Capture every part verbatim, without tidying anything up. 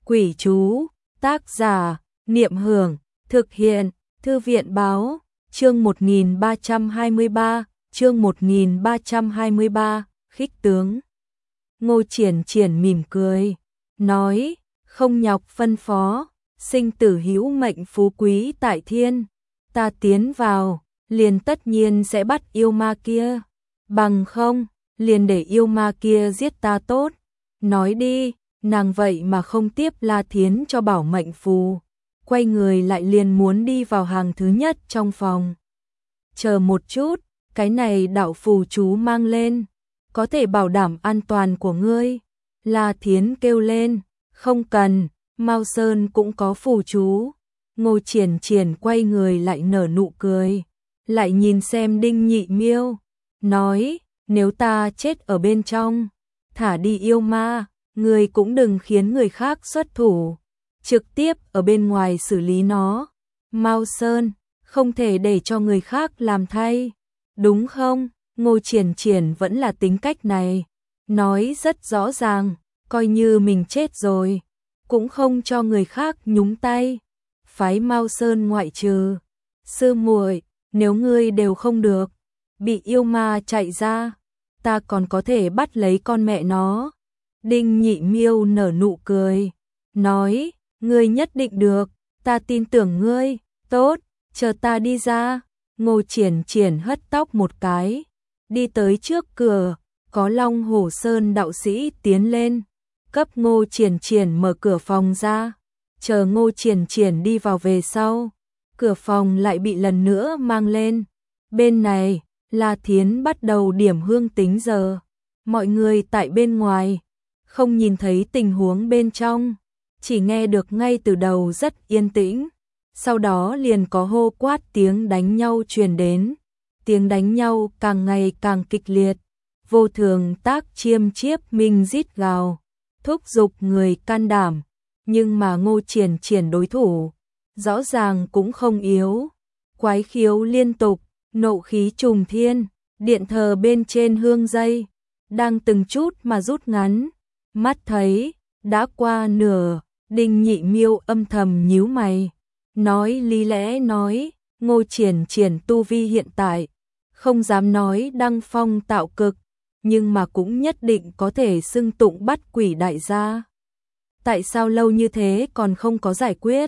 Quỷ chú, tác giả, Niệm Hưởng, thực hiện, Thư viện báo, chương một nghìn ba trăm hai mươi ba, chương một nghìn ba trăm hai mươi ba, khích tướng. Ngô Triển Triển mỉm cười, nói, không nhọc phân phó, sinh tử hữu mệnh phú quý tại thiên, ta tiến vào, liền tất nhiên sẽ bắt yêu ma kia, bằng không, liền để yêu ma kia giết ta tốt, nói đi. Nàng vậy mà không tiếp La Thiến cho bảo mệnh phù, quay người lại liền muốn đi vào hàng thứ nhất trong phòng. Chờ một chút, cái này đạo phù chú mang lên, có thể bảo đảm an toàn của ngươi. La Thiến kêu lên, không cần, Mao Sơn cũng có phù chú. Ngô Triển Triển quay người lại nở nụ cười, lại nhìn xem Đinh Nhị Miêu, nói, nếu ta chết ở bên trong, thả đi yêu ma, người cũng đừng khiến người khác xuất thủ, trực tiếp ở bên ngoài xử lý nó. Mao Sơn, không thể để cho người khác làm thay, đúng không? Ngô Triển Triển vẫn là tính cách này, nói rất rõ ràng, coi như mình chết rồi, cũng không cho người khác nhúng tay. Phái Mao Sơn ngoại trừ sư muội, nếu ngươi đều không được, bị yêu ma chạy ra, ta còn có thể bắt lấy con mẹ nó. Đinh Nhị Miêu nở nụ cười, nói, ngươi nhất định được, ta tin tưởng ngươi, tốt, chờ ta đi ra. Ngô Triển Triển hất tóc một cái, đi tới trước cửa, có Long Hổ Sơn đạo sĩ tiến lên, cấp Ngô Triển Triển mở cửa phòng ra, chờ Ngô Triển Triển đi vào về sau, cửa phòng lại bị lần nữa mang lên. Bên này, La Thiến bắt đầu điểm hương tính giờ, mọi người tại bên ngoài không nhìn thấy tình huống bên trong, chỉ nghe được ngay từ đầu rất yên tĩnh, sau đó liền có hô quát tiếng đánh nhau truyền đến, tiếng đánh nhau càng ngày càng kịch liệt, Vô Thường Tác chiêm chiếp minh rít gào, thúc giục người can đảm, nhưng mà Ngô Triển Triển đối thủ, rõ ràng cũng không yếu, quái khiếu liên tục, nộ khí trùng thiên, điện thờ bên trên hương dây, đang từng chút mà rút ngắn. Mắt thấy, đã qua nửa, Đinh Nhị Miêu âm thầm nhíu mày, nói lý lẽ nói, Ngô Triển Triển tu vi hiện tại, không dám nói đăng phong tạo cực, nhưng mà cũng nhất định có thể xưng tụng bắt quỷ đại gia. Tại sao lâu như thế còn không có giải quyết?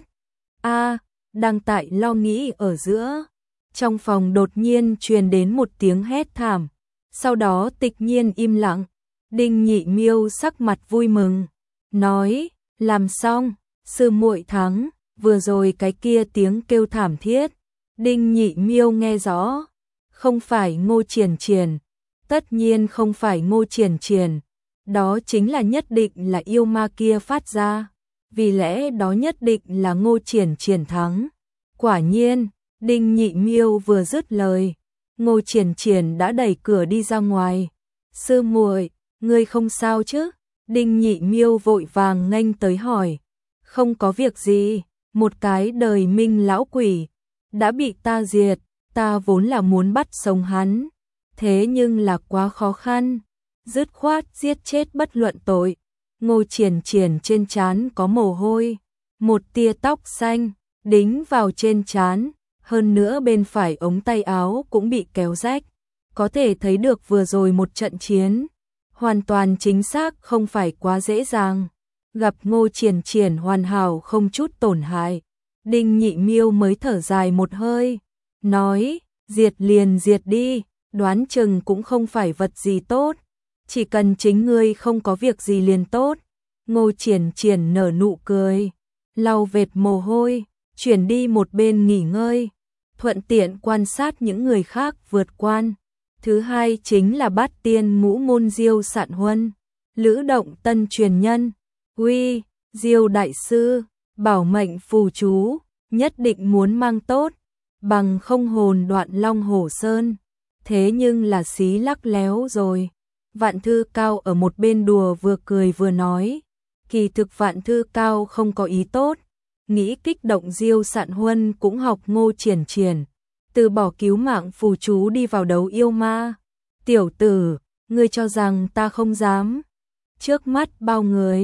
A, đang tại lo nghĩ ở giữa, trong phòng đột nhiên truyền đến một tiếng hét thảm, sau đó tịch nhiên im lặng. Đinh Nhị Miêu sắc mặt vui mừng, nói, làm xong, sư muội thắng, vừa rồi cái kia tiếng kêu thảm thiết. Đinh Nhị Miêu nghe rõ, không phải Ngô Triển Triển, tất nhiên không phải Ngô Triển Triển, đó chính là nhất định là yêu ma kia phát ra, vì lẽ đó nhất định là Ngô Triển Triển thắng. Quả nhiên, Đinh Nhị Miêu vừa dứt lời, Ngô Triển Triển đã đẩy cửa đi ra ngoài. Sư muội, ngươi không sao chứ? Đinh Nhị Miêu vội vàng nghênh tới hỏi. Không có việc gì, một cái đời minh lão quỷ, đã bị ta diệt, ta vốn là muốn bắt sống hắn, thế nhưng là quá khó khăn, dứt khoát giết chết bất luận tội. Ngô Triển Triển trên trán có mồ hôi, một tia tóc xanh, đính vào trên trán, hơn nữa bên phải ống tay áo cũng bị kéo rách, có thể thấy được vừa rồi một trận chiến. Hoàn toàn chính xác không phải quá dễ dàng, gặp Ngô Triển Triển hoàn hảo không chút tổn hại, Đinh Nhị Miêu mới thở dài một hơi, nói, diệt liền diệt đi, đoán chừng cũng không phải vật gì tốt, chỉ cần chính ngươi không có việc gì liền tốt. Ngô Triển Triển nở nụ cười, lau vệt mồ hôi, chuyển đi một bên nghỉ ngơi, thuận tiện quan sát những người khác vượt quan. Thứ hai chính là Bát Tiên Ngũ Môn Diêu Sạn Huân, Lữ Động Tân truyền nhân. Uy, Diêu đại sư, bảo mệnh phù chú, nhất định muốn mang tốt, bằng không hồn đoạn Long Hổ Sơn. Thế nhưng là xí lắc léo rồi. Vạn Thư Cao ở một bên đùa vừa cười vừa nói, kỳ thực Vạn Thư Cao không có ý tốt, nghĩ kích động Diêu Sạn Huân cũng học Ngô Triển Triển, từ bỏ cứu mạng phù chú đi vào đấu yêu ma. Tiểu tử, ngươi cho rằng ta không dám? Trước mắt bao người,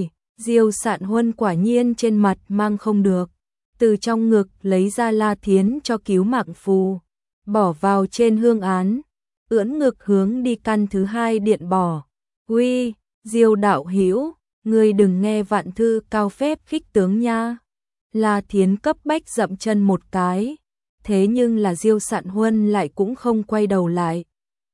Diêu Sạn Huân quả nhiên trên mặt mang không được, từ trong ngực lấy ra La Thiến cho cứu mạng phù, bỏ vào trên hương án, ưỡn ngực hướng đi căn thứ hai điện bỏ. Uy, Diêu đạo hữu, ngươi đừng nghe Vạn Thư Cao phép khích tướng nha. La Thiến cấp bách dậm chân một cái, thế nhưng là Diêu Sạn Huân lại cũng không quay đầu lại.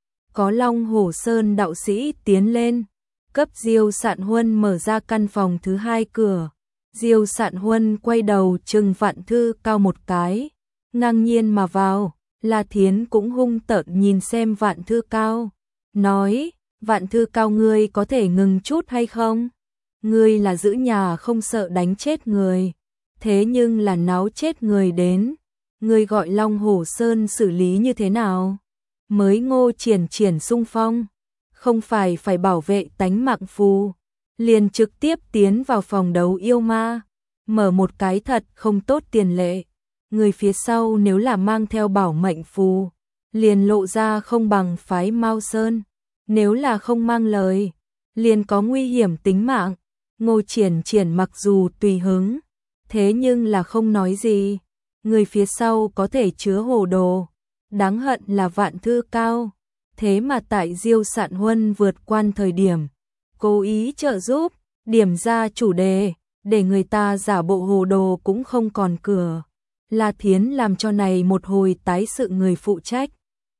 Có Long Hổ Sơn đạo sĩ tiến lên, cấp Diêu Sạn Huân mở ra căn phòng thứ hai cửa. Diêu Sạn Huân quay đầu trừng Vạn Thư Cao một cái, ngang nhiên mà vào. La Thiến cũng hung tợn nhìn xem Vạn Thư Cao, nói, Vạn Thư Cao ngươi có thể ngừng chút hay không? Ngươi là giữ nhà không sợ đánh chết người, thế nhưng là náo chết người đến, ngươi gọi Long Hổ Sơn xử lý như thế nào? Mới Ngô Triển Triển xung phong, không phải phải bảo vệ tánh mạng phù, liền trực tiếp tiến vào phòng đấu yêu ma, mở một cái thật không tốt tiền lệ. Người phía sau nếu là mang theo bảo mệnh phù, liền lộ ra không bằng phái Mao Sơn, nếu là không mang lời, liền có nguy hiểm tính mạng. Ngô Triển Triển mặc dù tùy hứng, thế nhưng là không nói gì, người phía sau có thể chứa hồ đồ, đáng hận là Vạn Thư Cao, thế mà tại Diêu Sạn Huân vượt quan thời điểm, cố ý trợ giúp, điểm ra chủ đề, để người ta giả bộ hồ đồ cũng không còn cửa. La Thiến làm cho này một hồi tái sự người phụ trách.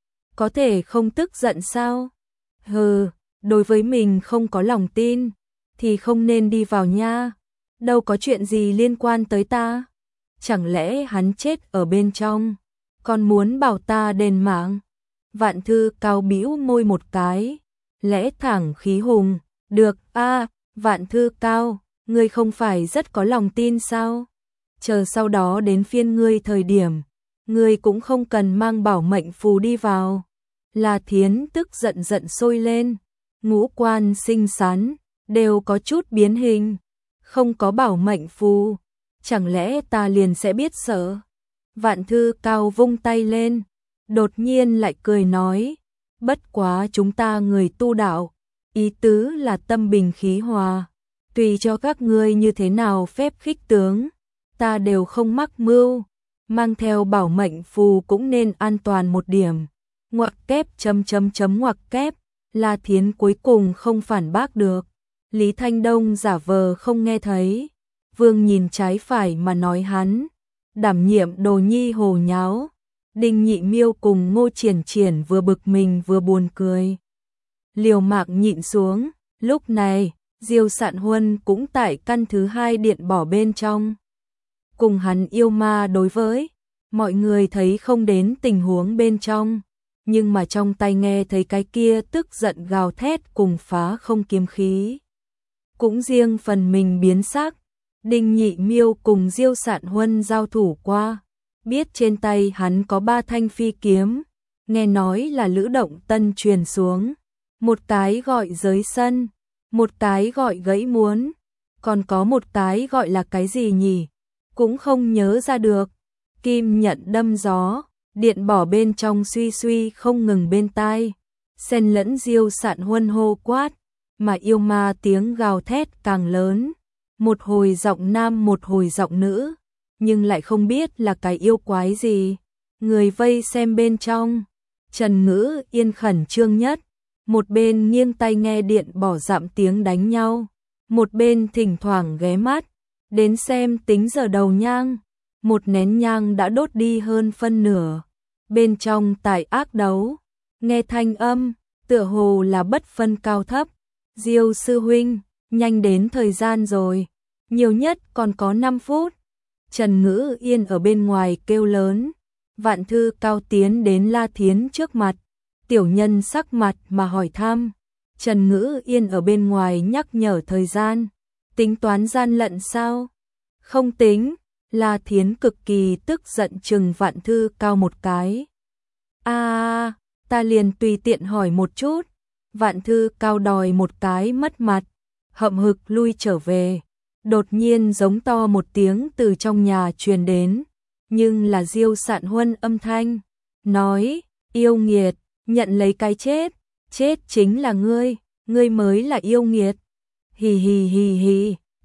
Có thể không tức giận sao? Hừ, đối với mình không có lòng tin, thì không nên đi vào nha. Đâu có chuyện gì liên quan tới ta. Chẳng lẽ hắn chết ở bên trong, còn muốn bảo ta đền mạng? Vạn Thư Cao bĩu môi một cái, lẽ thẳng khí hùng. Được, a, Vạn Thư Cao, ngươi không phải rất có lòng tin sao? Chờ sau đó đến phiên ngươi thời điểm, ngươi cũng không cần mang bảo mệnh phù đi vào. La Thiến tức giận giận sôi lên, ngũ quan xinh xắn, đều có chút biến hình, không có bảo mệnh phù, chẳng lẽ ta liền sẽ biết sợ? Vạn Thư Cao vung tay lên, đột nhiên lại cười nói, bất quá chúng ta người tu đạo, ý tứ là tâm bình khí hòa, tùy cho các ngươi như thế nào phép khích tướng, ta đều không mắc mưu, mang theo bảo mệnh phù cũng nên an toàn một điểm. Ngoặc kép chấm chấm chấm ngoặc kép, La Thiến cuối cùng không phản bác được. Lý Thanh Đông giả vờ không nghe thấy, Vương nhìn trái phải mà nói hắn, đảm nhiệm đồ nhi hồ nháo. Đinh Nhị Miêu cùng Ngô Triển Triển vừa bực mình vừa buồn cười, liều mạng nhịn xuống. Lúc này, Diêu Sạn Huân cũng tại căn thứ hai điện bỏ bên trong, cùng hắn yêu ma đối với. Mọi người thấy không đến tình huống bên trong, nhưng mà trong tai nghe thấy cái kia tức giận gào thét cùng phá không kiếm khí. Cũng riêng phần mình biến sắc, Đinh Nhị Miêu cùng Diêu Sạn Huân giao thủ qua, biết trên tay hắn có ba thanh phi kiếm, nghe nói là Lữ Động Tân truyền xuống, một cái gọi giới sân, một cái gọi gãy muốn, còn có một cái gọi là cái gì nhỉ, cũng không nhớ ra được. Kim nhận đâm gió, điện bỏ bên trong suy suy không ngừng bên tai, xen lẫn Diêu Sạn Huân hô quát, mà yêu ma tiếng gào thét càng lớn, một hồi giọng nam một hồi giọng nữ, nhưng lại không biết là cái yêu quái gì. Người vây xem bên trong, Trần Ngữ Yên khẩn trương nhất, một bên nghiêng tai nghe điện bỏ dặm tiếng đánh nhau, một bên thỉnh thoảng ghé mắt, đến xem tính giờ đầu nhang. Một nén nhang đã đốt đi hơn phân nửa, bên trong tại ác đấu, nghe thanh âm, tựa hồ là bất phân cao thấp. Diêu sư huynh, nhanh đến thời gian rồi, nhiều nhất còn có năm phút. Trần Ngữ Yên ở bên ngoài kêu lớn. Vạn Thư Cao tiến đến La Thiến trước mặt, tiểu nhân sắc mặt mà hỏi thăm. Trần Ngữ Yên ở bên ngoài nhắc nhở thời gian, tính toán gian lận sao? Không tính. La Thiến cực kỳ tức giận chừng Vạn Thư Cao một cái. A, à, ta liền tùy tiện hỏi một chút. Vạn Thư Cao đòi một cái mất mặt, hậm hực lui trở về. Đột nhiên giống to một tiếng từ trong nhà truyền đến, nhưng là Diêu Sạn Huân âm thanh, nói, yêu nghiệt, nhận lấy cái chết, chết chính là ngươi, ngươi mới là yêu nghiệt. Hì hì hì hì,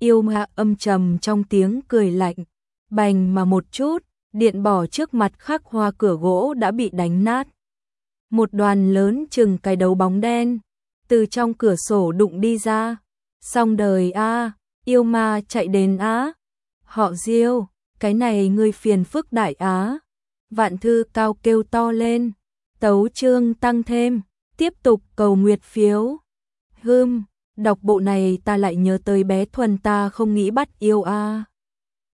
Yêu ma âm trầm trong tiếng cười lạnh, bành mà một chút, điện bỏ trước mặt khắc hoa cửa gỗ đã bị đánh nát. Một đoàn lớn chừng cái đấu bóng đen, từ trong cửa sổ đụng đi ra. Xong đời a, yêu ma chạy đến á. Họ Diêu, cái này ngươi phiền phức đại á. Vạn Thư Cao kêu to lên, tấu chương tăng thêm, tiếp tục cầu nguyệt phiếu. Hưm, đọc bộ này ta lại nhớ tới bé Thuần ta không nghĩ bắt yêu a.